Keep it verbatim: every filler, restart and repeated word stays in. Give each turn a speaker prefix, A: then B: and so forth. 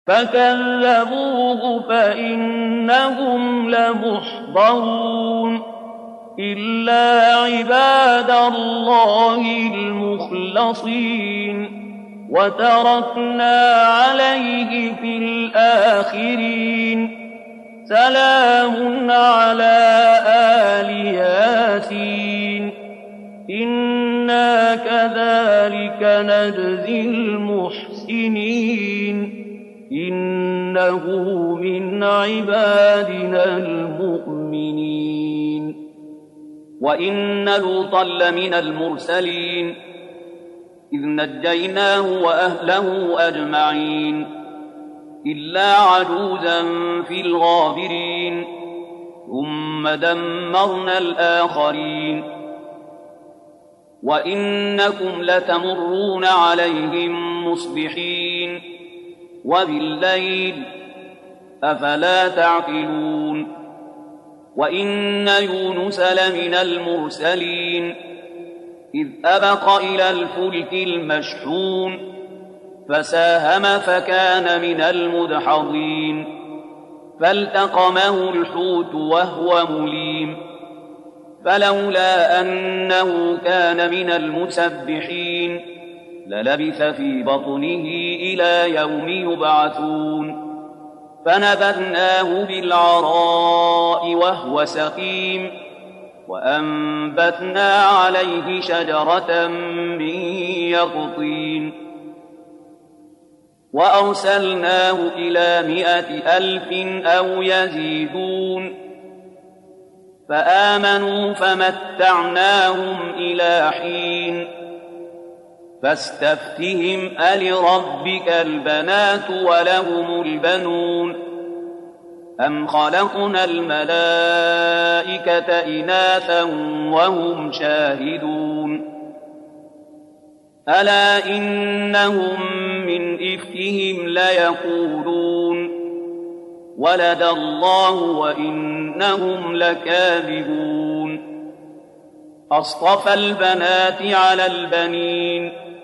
A: فكذبوه فإنهم لمحضرون إلا عباد الله المخلصين وتركنا عليه في الآخرين سلام على آل ياسين إنا كذلك نجزي المحسنين إنه من عبادنا المؤمنين.
B: وإن لوطا لمن المرسلين إذ نجيناه وأهله أجمعين إلا عجوزا في الغابرين ثم دمرنا الآخرين. وإنكم لتمرون عليهم مصبحين وبالليل أفلا تعقلون. وإن يونس لمن المرسلين إذ أبق إلى الفلك المشحون فساهم فكان من المدحضين فالتقمه الحوت وهو مليم فلولا أنه كان من المسبحين للبث في بطنه إلى يوم يبعثون فنبذناه بالعراء وهو سقيم وأنبتنا عليه شجرة من يقطين وأرسلناه إلى مائة ألف أو يزيدون فآمنوا فمتعناهم إلى حين فاستفتهم ألربك البنات ولهم البنون أم خلقنا الملائكة إناثا وهم شاهدون ألا إنهم من إفكهم ليقولون ولد الله وإنهم لكاذبون أصطفى البنات على البنين